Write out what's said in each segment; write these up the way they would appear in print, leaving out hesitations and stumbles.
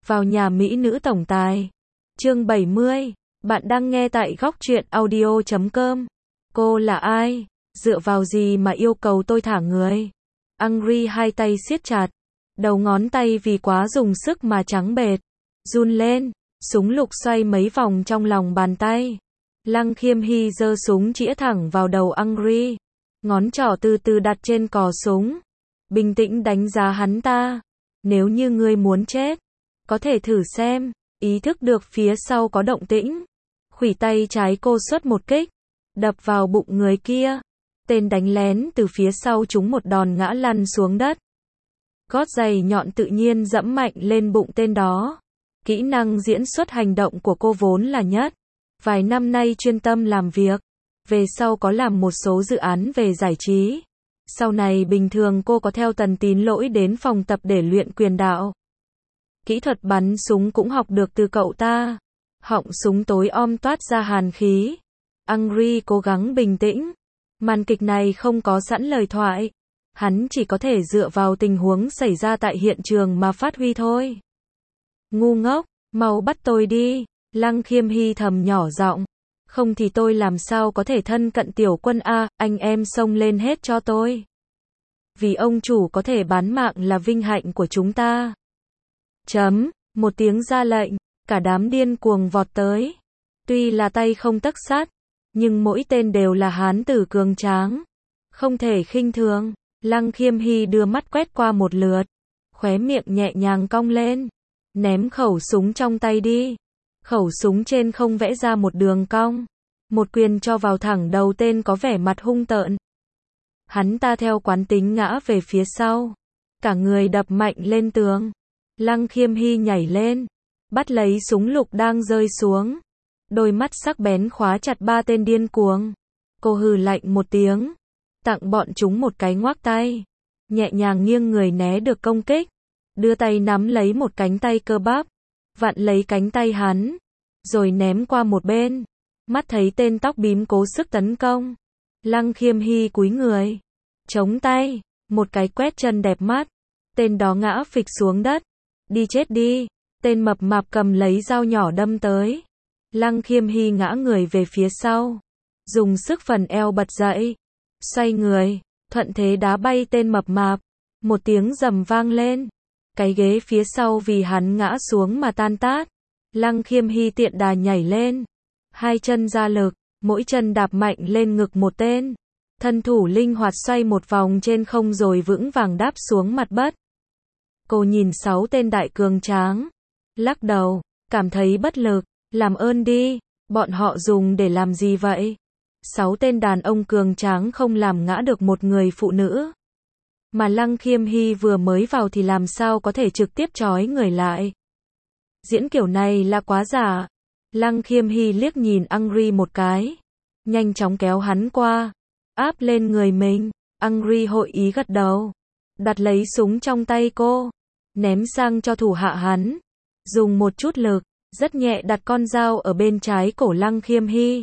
vào nhà mỹ nữ tổng tài. Chương 70. Bạn đang nghe tại góc truyện audio.com. Cô là ai? Dựa vào gì mà yêu cầu tôi thả người? Angry hai tay siết chặt. Đầu ngón tay vì quá dùng sức mà trắng bệt. Run lên. Súng lục xoay mấy vòng trong lòng bàn tay. Lăng Khiêm Hy giơ súng chĩa thẳng vào đầu Angry. Ngón trỏ từ từ đặt trên cò súng. Bình tĩnh đánh giá hắn ta. Nếu như ngươi muốn chết, có thể thử xem. Ý thức được phía sau có động tĩnh. Khuỷu tay trái cô xuất một kích. Đập vào bụng người kia. Tên đánh lén từ phía sau trúng một đòn ngã lăn xuống đất. Gót giày nhọn tự nhiên dẫm mạnh lên bụng tên đó. Kỹ năng diễn xuất hành động của cô vốn là nhất. Vài năm nay chuyên tâm làm việc. Về sau có làm một số dự án về giải trí. Sau này bình thường cô có theo Tần Tín Lỗi đến phòng tập để luyện quyền đạo. Kỹ thuật bắn súng cũng học được từ cậu ta. Họng súng tối om toát ra hàn khí. Angry cố gắng bình tĩnh. Màn kịch này không có sẵn lời thoại. Hắn chỉ có thể dựa vào tình huống xảy ra tại hiện trường mà phát huy thôi. Ngu ngốc, mau bắt tôi đi. Lăng Khiêm Hy thầm nhỏ giọng. Không thì tôi làm sao có thể thân cận tiểu quân a, anh em xông lên hết cho tôi. Vì ông chủ có thể bán mạng là vinh hạnh của chúng ta. Một tiếng ra lệnh, cả đám điên cuồng vọt tới. Tuy là tay không tấc sắt, nhưng mỗi tên đều là hán tử cường tráng. Không thể khinh thường. Lăng Khiêm Hy đưa mắt quét qua một lượt. Khóe miệng nhẹ nhàng cong lên. Ném khẩu súng trong tay đi. Khẩu súng trên không vẽ ra một đường cong. Một quyền cho vào thẳng đầu tên có vẻ mặt hung tợn. Hắn ta theo quán tính ngã về phía sau. Cả người đập mạnh lên tường. Lăng Khiêm Hy nhảy lên. Bắt lấy súng lục đang rơi xuống. Đôi mắt sắc bén khóa chặt ba tên điên cuồng. Cô hừ lạnh một tiếng. Tặng bọn chúng một cái ngoác tay. Nhẹ nhàng nghiêng người né được công kích. Đưa tay nắm lấy một cánh tay cơ bắp. Vặn lấy cánh tay hắn. Rồi ném qua một bên. Mắt thấy tên tóc bím cố sức tấn công. Lăng Khiêm Hy cúi người. Chống tay. Một cái quét chân đẹp mắt. Tên đó ngã phịch xuống đất. Đi chết đi. Tên mập mạp cầm lấy dao nhỏ đâm tới. Lăng Khiêm Hy ngã người về phía sau. Dùng sức phần eo bật dậy. Xoay người. Thuận thế đá bay tên mập mạp. Một tiếng rầm vang lên. Cái ghế phía sau vì hắn ngã xuống mà tan tát. Lăng Khiêm Hy tiện đà nhảy lên. Hai chân ra lực. Mỗi chân đạp mạnh lên ngực một tên. Thân thủ linh hoạt xoay một vòng trên không rồi vững vàng đáp xuống mặt đất. Cô nhìn 6 tên đại cường tráng. Lắc đầu. Cảm thấy bất lực. Làm ơn đi. Bọn họ dùng để làm gì vậy? 6 tên đàn ông cường tráng không làm ngã được một người phụ nữ. Mà Lăng Khiêm Hy vừa mới vào thì làm sao có thể trực tiếp trói người lại. Diễn kiểu này là quá giả. Lăng Khiêm Hy liếc nhìn Angry một cái. Nhanh chóng kéo hắn qua. Áp lên người mình. Angry hội ý gật đầu. Đặt lấy súng trong tay cô. Ném sang cho thủ hạ hắn. Dùng một chút lực. Rất nhẹ đặt con dao ở bên trái cổ Lăng Khiêm Hy.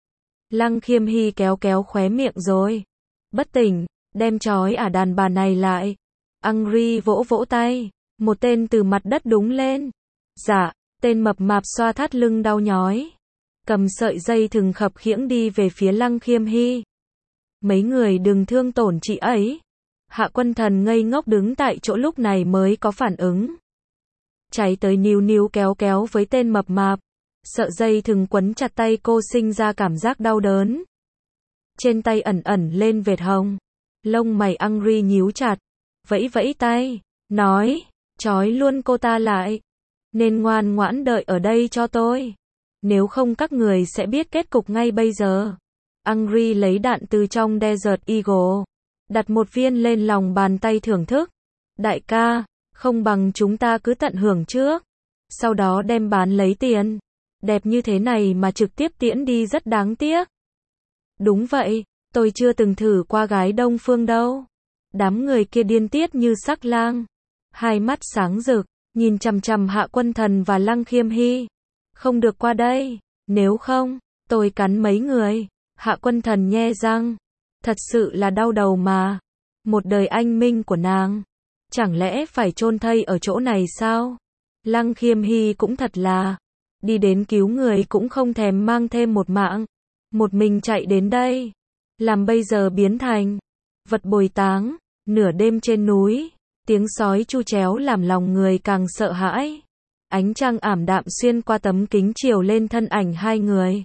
Lăng Khiêm Hy kéo kéo khóe miệng rồi. Bất tỉnh. Đem trói đàn bà này lại. Angry vỗ vỗ tay. Một tên từ mặt đất đúng lên. Dạ. Tên mập mạp xoa thắt lưng đau nhói. Cầm sợi dây thừng khập khiễng đi về phía Lăng Khiêm Hy. Mấy người đừng thương tổn chị ấy. Hạ Quân Thần ngây ngốc đứng tại chỗ lúc này mới có phản ứng. Cháy tới níu níu kéo kéo với tên mập mạp. Sợi dây thừng quấn chặt tay cô sinh ra cảm giác đau đớn. Trên tay ẩn ẩn lên vệt hồng. Lông mày Angry nhíu chặt. Vẫy vẫy tay. Nói. Trói luôn cô ta lại. Nên ngoan ngoãn đợi ở đây cho tôi. Nếu không các người sẽ biết kết cục ngay bây giờ. Angry lấy đạn từ trong Desert Eagle. Đặt một viên lên lòng bàn tay thưởng thức. Đại ca. Không bằng chúng ta cứ tận hưởng trước. Sau đó đem bán lấy tiền. Đẹp như thế này mà trực tiếp tiễn đi rất đáng tiếc. Đúng vậy. Tôi chưa từng thử qua gái Đông Phương đâu. Đám người kia điên tiết như sắc lang. Hai mắt sáng rực. Nhìn chằm chằm Hạ Quân Thần và Lăng Khiêm Hy. Không được qua đây. Nếu không, tôi cắn mấy người. Hạ Quân Thần nhe răng. Thật sự là đau đầu mà. Một đời anh minh của nàng. Chẳng lẽ phải chôn thây ở chỗ này sao? Lăng Khiêm Hy cũng thật là, đi đến cứu người cũng không thèm mang thêm một mạng, một mình chạy đến đây, làm bây giờ biến thành vật bồi táng. Nửa đêm trên núi, tiếng sói chu chéo làm lòng người càng sợ hãi. Ánh trăng ảm đạm xuyên qua tấm kính chiếu lên thân ảnh hai người.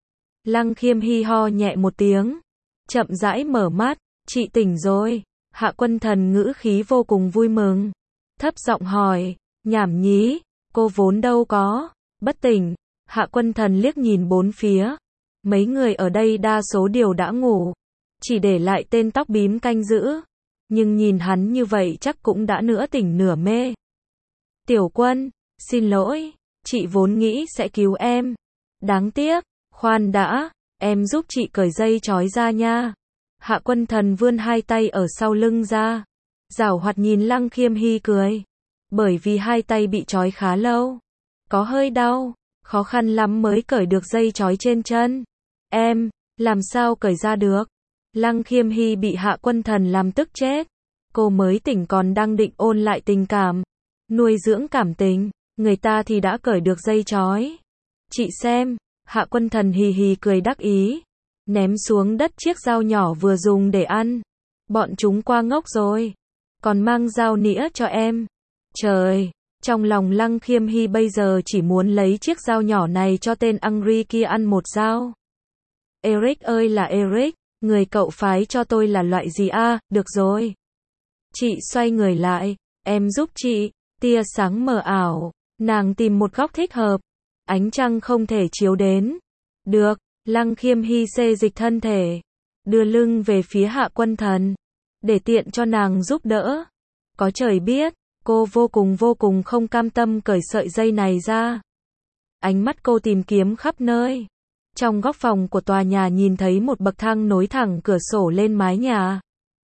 Lăng Khiêm Hy ho nhẹ một tiếng, chậm rãi mở mắt, chị tỉnh rồi. Hạ Quân Thần ngữ khí vô cùng vui mừng, thấp giọng hỏi, nhảm nhí, cô vốn đâu có bất tỉnh. Hạ Quân Thần liếc nhìn bốn phía, mấy người ở đây đa số đều đã ngủ, chỉ để lại tên tóc bím canh giữ, nhưng nhìn hắn như vậy chắc cũng đã nửa tỉnh nửa mê. Tiểu Quân, xin lỗi, chị vốn nghĩ sẽ cứu em. Đáng tiếc, khoan đã, em giúp chị cởi dây trói ra nha. Hạ Quân Thần vươn hai tay ở sau lưng ra, giảo hoạt nhìn Lăng Khiêm Hy cười. Bởi vì hai tay bị trói khá lâu, có hơi đau, khó khăn lắm mới cởi được dây trói trên chân. Em, làm sao cởi ra được? Lăng Khiêm Hy bị Hạ Quân Thần làm tức chết. Cô mới tỉnh còn đang định ôn lại tình cảm, nuôi dưỡng cảm tình, người ta thì đã cởi được dây trói. Chị xem, Hạ Quân Thần hì hì cười đắc ý, ném xuống đất chiếc dao nhỏ vừa dùng để ăn. Bọn chúng qua ngốc rồi, còn mang dao nĩa cho em. Trời, trong lòng Lăng Khiêm Hy bây giờ chỉ muốn lấy chiếc dao nhỏ này cho tên Angry kia ăn một dao. Eric ơi là Eric, người cậu phái cho tôi là loại gì a? Được rồi. Chị xoay người lại, em giúp chị. Tia sáng mờ ảo, nàng tìm một góc thích hợp, ánh trăng không thể chiếu đến. Được, Lăng Khiêm Hy xê dịch thân thể, đưa lưng về phía Hạ Quân Thần, để tiện cho nàng giúp đỡ. Có trời biết, cô vô cùng không cam tâm cởi sợi dây này ra. Ánh mắt cô tìm kiếm khắp nơi. Trong góc phòng của tòa nhà nhìn thấy một bậc thang nối thẳng cửa sổ lên mái nhà.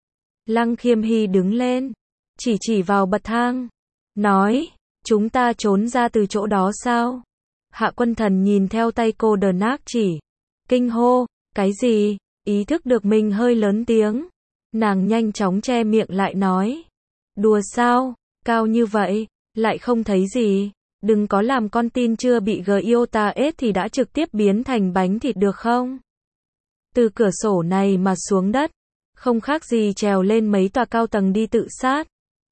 Lăng Khiêm Hy đứng lên, chỉ vào bậc thang, nói, chúng ta trốn ra từ chỗ đó sao? Hạ Quân Thần nhìn theo tay cô đờ nác chỉ, kinh hô, cái gì? Ý thức được mình hơi lớn tiếng, nàng nhanh chóng che miệng lại nói, đùa sao, cao như vậy, lại không thấy gì, đừng có làm con tin chưa bị Giota ết thì đã trực tiếp biến thành bánh thịt được không? Từ cửa sổ này mà xuống đất, không khác gì trèo lên mấy tòa cao tầng đi tự sát.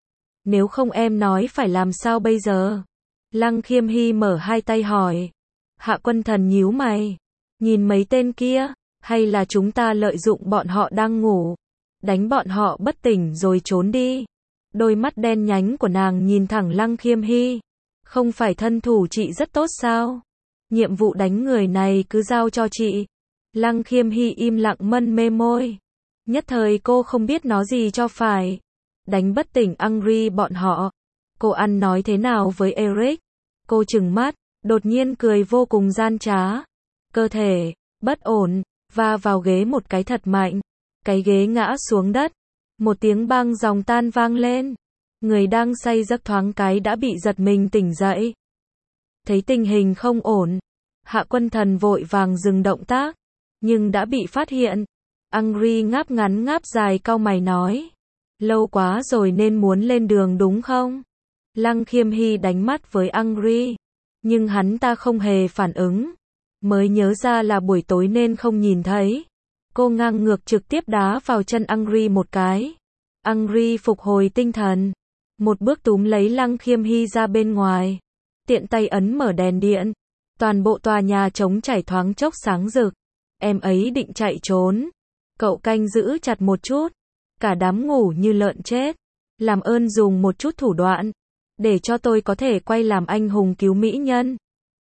Nếu không em nói phải làm sao bây giờ? Lăng Khiêm Hy mở hai tay hỏi. Hạ Quân Thần nhíu mày, nhìn mấy tên kia, hay là chúng ta lợi dụng bọn họ đang ngủ, đánh bọn họ bất tỉnh rồi trốn đi. Đôi mắt đen nhánh của nàng nhìn thẳng Lăng Khiêm Hy. Không phải thân thủ chị rất tốt sao? Nhiệm vụ đánh người này cứ giao cho chị. Lăng Khiêm Hy im lặng mân mê môi. Nhất thời cô không biết nói gì cho phải. Đánh bất tỉnh Angry bọn họ. Cô ăn nói thế nào với Eric? Cô trừng mắt, đột nhiên cười vô cùng gian trá. Cơ thể bất ổn, va vào ghế một cái thật mạnh. Cái ghế ngã xuống đất. Một tiếng bang giòn tan vang lên. Người đang say giấc thoáng cái đã bị giật mình tỉnh dậy. Thấy tình hình không ổn, Hạ Quân Thần vội vàng dừng động tác, nhưng đã bị phát hiện. Angry ngáp ngắn ngáp dài cau mày nói, lâu quá rồi nên muốn lên đường đúng không? Lăng Khiêm Hy đánh mắt với Angry, nhưng hắn ta không hề phản ứng, mới nhớ ra là buổi tối nên không nhìn thấy. Cô ngang ngược trực tiếp đá vào chân Angry một cái. Angry phục hồi tinh thần, một bước túm lấy Lăng Khiêm Hy ra bên ngoài, tiện tay ấn mở đèn điện. Toàn bộ tòa nhà trống trải thoáng chốc sáng rực. Em ấy định chạy trốn, cậu canh giữ chặt một chút. Cả đám ngủ như lợn chết. Làm ơn dùng một chút thủ đoạn, để cho tôi có thể quay làm anh hùng cứu mỹ nhân.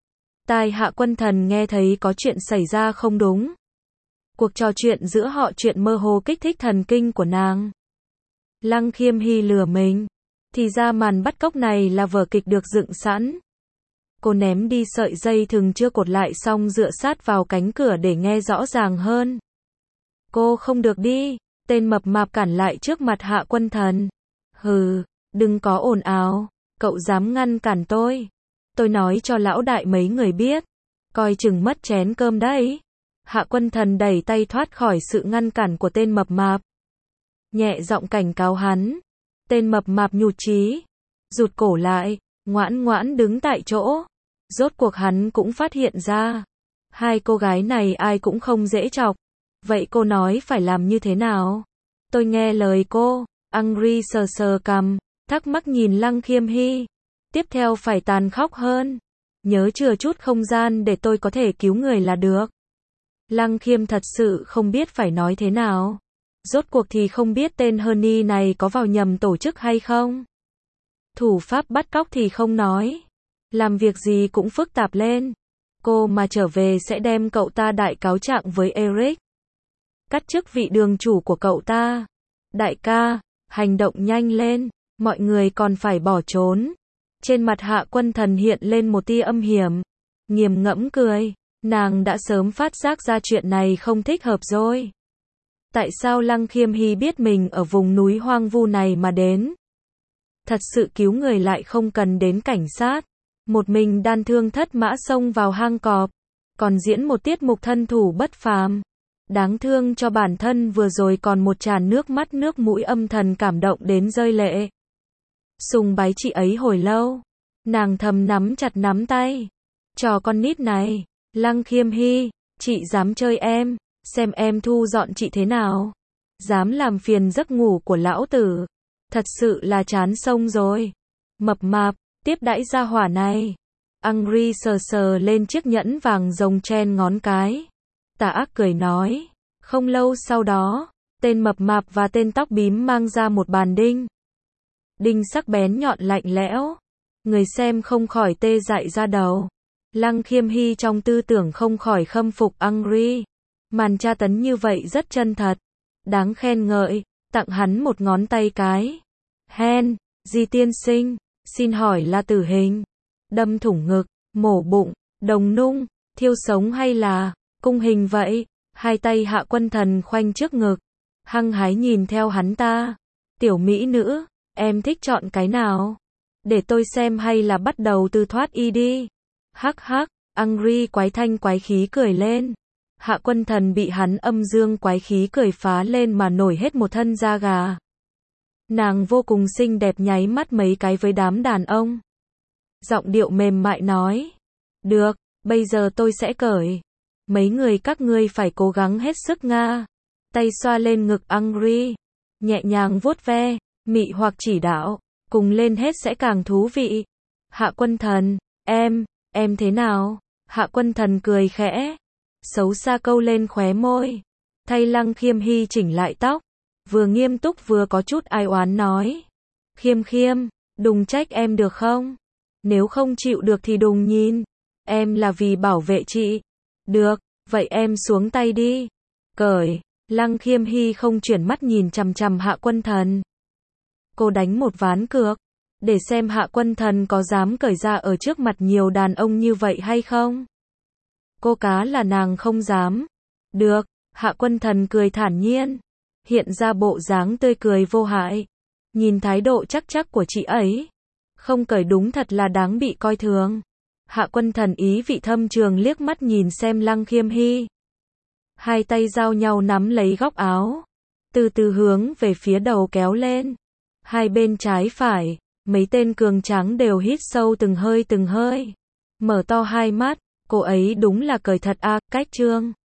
Tai Hạ Quân Thần nghe thấy có chuyện xảy ra không đúng. Cuộc trò chuyện giữa họ chuyện mơ hồ kích thích thần kinh của nàng. Lăng Khiêm Hy lừa mình. Thì ra màn bắt cóc này là vở kịch được dựng sẵn. Cô ném đi sợi dây thừng chưa cột lại xong dựa sát vào cánh cửa để nghe rõ ràng hơn. Cô không được đi. Tên mập mạp cản lại trước mặt Hạ Quân Thần. Hừ, đừng có ồn ào. Cậu dám ngăn cản tôi. Tôi nói cho lão đại mấy người biết. Coi chừng mất chén cơm đấy. Hạ Quân Thần đẩy tay thoát khỏi sự ngăn cản của tên mập mạp. Nhẹ giọng cảnh cáo hắn. Tên mập mạp nhụt chí, rụt cổ lại, ngoãn ngoãn đứng tại chỗ. Rốt cuộc hắn cũng phát hiện ra, hai cô gái này ai cũng không dễ chọc. Vậy cô nói phải làm như thế nào? Tôi nghe lời cô. Angry sờ sờ cằm, thắc mắc nhìn Lăng Khiêm Hy. Tiếp theo phải tàn khốc hơn. Nhớ chừa chút không gian để tôi có thể cứu người là được. Lăng Khiêm thật sự không biết phải nói thế nào. Rốt cuộc thì không biết tên Honey này có vào nhầm tổ chức hay không. Thủ pháp bắt cóc thì không nói. Làm việc gì cũng phức tạp lên. Cô mà trở về sẽ đem cậu ta đại cáo trạng với Eric. Cắt chức vị đường chủ của cậu ta. Đại ca, hành động nhanh lên, mọi người còn phải bỏ trốn. Trên mặt Hạ Quân Thần hiện lên một tia âm hiểm. Nghiền ngẫm cười, nàng đã sớm phát giác ra chuyện này không thích hợp rồi. Tại sao Lăng Khiêm Hy biết mình ở vùng núi hoang vu này mà đến? Thật sự cứu người lại không cần đến cảnh sát. Một mình đan thương thất mã xông vào hang cọp. Còn diễn một tiết mục thân thủ bất phàm. Đáng thương cho bản thân vừa rồi còn một tràn nước mắt nước mũi âm thầm cảm động đến rơi lệ. Sùng bái chị ấy hồi lâu. Nàng thầm nắm chặt nắm tay. Trò con nít này. Lăng Khiêm Hy, chị dám chơi em. Xem em thu dọn chị thế nào. Dám làm phiền giấc ngủ của lão tử. Thật sự là chán sông rồi. Mập mạp, tiếp đãi gia hỏa này. Angry sờ sờ lên chiếc nhẫn vàng rồng chen ngón cái. Tà ác cười nói. Không lâu sau đó, tên mập mạp và tên tóc bím mang ra một bàn đinh. Đinh sắc bén nhọn lạnh lẽo. Người xem không khỏi tê dại ra đầu. Lăng Khiêm Hy trong tư tưởng không khỏi khâm phục Angry. Màn tra tấn như vậy rất chân thật. Đáng khen ngợi, tặng hắn một ngón tay cái. Hen, Di tiên sinh, xin hỏi là tử hình, đâm thủng ngực, mổ bụng, đồng nung, thiêu sống hay là cung hình vậy? Hai tay Hạ Quân Thần khoanh trước ngực, hăng hái nhìn theo hắn ta. Tiểu mỹ nữ, em thích chọn cái nào? Để tôi xem hay là bắt đầu từ thoát y đi. Hắc hắc, Angry quái thanh quái khí cười lên. Hạ Quân Thần bị hắn âm dương quái khí cười phá lên mà nổi hết một thân da gà. Nàng vô cùng xinh đẹp nháy mắt mấy cái với đám đàn ông. Giọng điệu mềm mại nói. Được, bây giờ tôi sẽ cởi. Mấy người các ngươi phải cố gắng hết sức nga. Tay xoa lên ngực Angry. Nhẹ nhàng vuốt ve, mị hoặc chỉ đạo. Cùng lên hết sẽ càng thú vị. Hạ Quân Thần, em thế nào? Hạ Quân Thần cười khẽ. Xấu xa câu lên khóe môi. Thay Lăng Khiêm Hy chỉnh lại tóc. Vừa nghiêm túc vừa có chút ai oán nói. Khiêm, đừng trách em được không? Nếu không chịu được thì đừng nhìn. Em là vì bảo vệ chị. Được, vậy em xuống tay đi. Cởi. Lăng Khiêm Hy không chuyển mắt nhìn chằm chằm Hạ Quân Thần. Cô đánh một ván cược. Để xem Hạ Quân Thần có dám cởi ra ở trước mặt nhiều đàn ông như vậy hay không? Cô cá là nàng không dám. Được, Hạ Quân Thần cười thản nhiên. Hiện ra bộ dáng tươi cười vô hại. Nhìn thái độ chắc chắc của chị ấy. Không cởi đúng thật là đáng bị coi thường. Hạ Quân Thần ý vị thâm trường liếc mắt nhìn xem Lăng Khiêm Hy. Hai tay giao nhau nắm lấy góc áo. Từ từ hướng về phía đầu kéo lên. Hai bên trái phải, mấy tên cường tráng đều hít sâu từng hơi. Mở to hai mắt, cô ấy đúng là cởi thật à, cách trương.